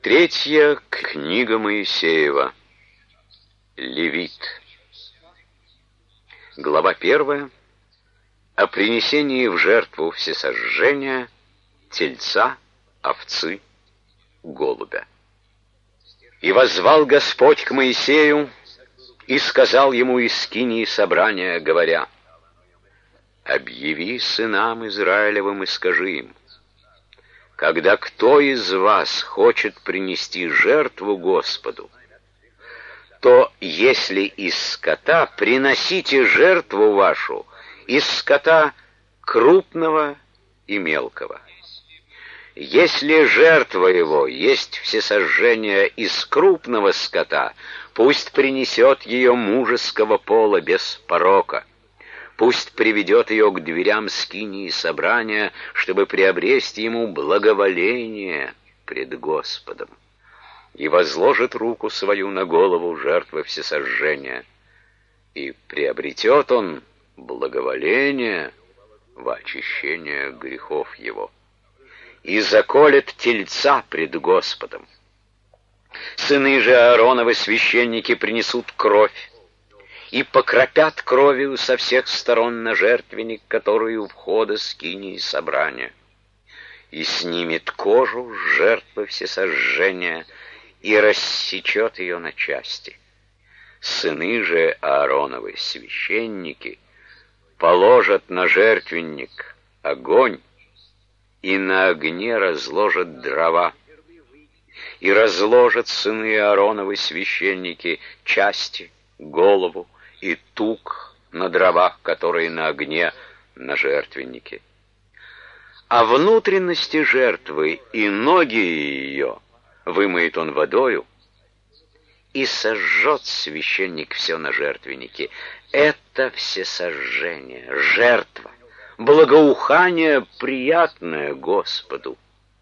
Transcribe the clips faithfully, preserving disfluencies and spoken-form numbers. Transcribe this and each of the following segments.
Третья книга Моисеева. Левит. Глава первая. О принесении в жертву всесожжения тельца, овцы, голубя. И воззвал Господь к Моисею, и сказал ему из скинии собрания, говоря: «Объяви сынам Израилевым и скажи им: когда кто из вас хочет принести жертву Господу, то если из скота, приносите жертву вашу из скота крупного и мелкого. Если жертва его есть всесожжение из крупного скота, пусть принесет ее мужеского пола без порока. Пусть приведет ее к дверям скинии собрания, чтобы приобрести ему благоволение пред Господом. И возложит руку свою на голову жертвы всесожжения, и приобретет он благоволение во очищение грехов его. И заколет тельца пред Господом. Сыны же Аароновы священники принесут кровь, и покропят кровью со всех сторон на жертвенник, который у входа скинии собрания, и снимет кожу с жертвы всесожжения и рассечет ее на части. Сыны же Аароновы священники положат на жертвенник огонь, и на огне разложат дрова, и разложат сыны Аароновы священники части, голову и тук на дровах, которые на огне на жертвеннике. А внутренности жертвы и ноги ее вымоет он водою, и сожжет священник все на жертвеннике. Это всесожжение, жертва, благоухание, приятное Господу.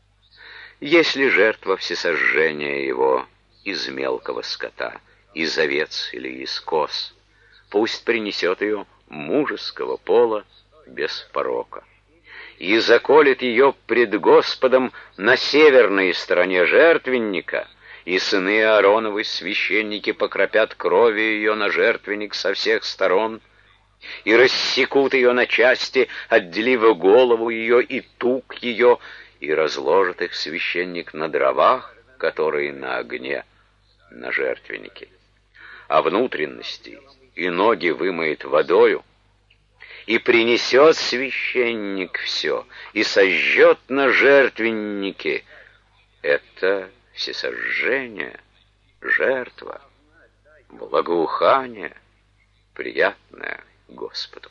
Если жертва всесожжения его из мелкого скота, из овец или из коз, пусть принесет ее мужеского пола без порока, и заколет ее пред Господом на северной стороне жертвенника, и сыны Аароновы священники покропят кровью ее на жертвенник со всех сторон, и рассекут ее на части, отделив голову ее и тук ее, и разложит их священник на дровах, которые на огне на жертвеннике. А внутренности и ноги вымоет водою, и принесет священник все, и сожжет на жертвеннике. Это всесожжение, жертва, благоухание, приятное Господу.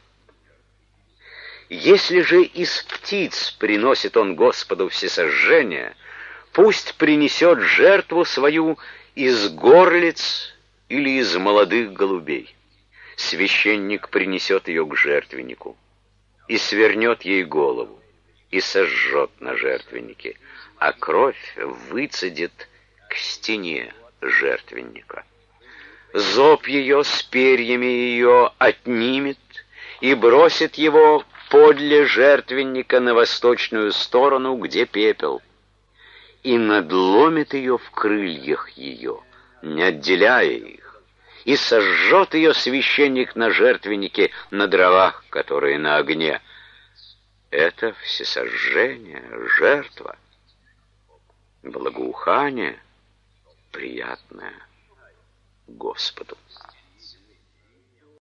Если же из птиц приносит он Господу всесожжение, пусть принесет жертву свою из горлиц или из молодых голубей. Священник принесет ее к жертвеннику, и свернет ей голову, и сожжет на жертвеннике, а кровь выцедит к стене жертвенника. Зоб ее с перьями ее отнимет и бросит его подле жертвенника на восточную сторону, где пепел, и надломит ее в крыльях ее, не отделяя их, и сожжет ее священник на жертвеннике на дровах, которые на огне. Это всесожжение, жертва, благоухание, приятное Господу.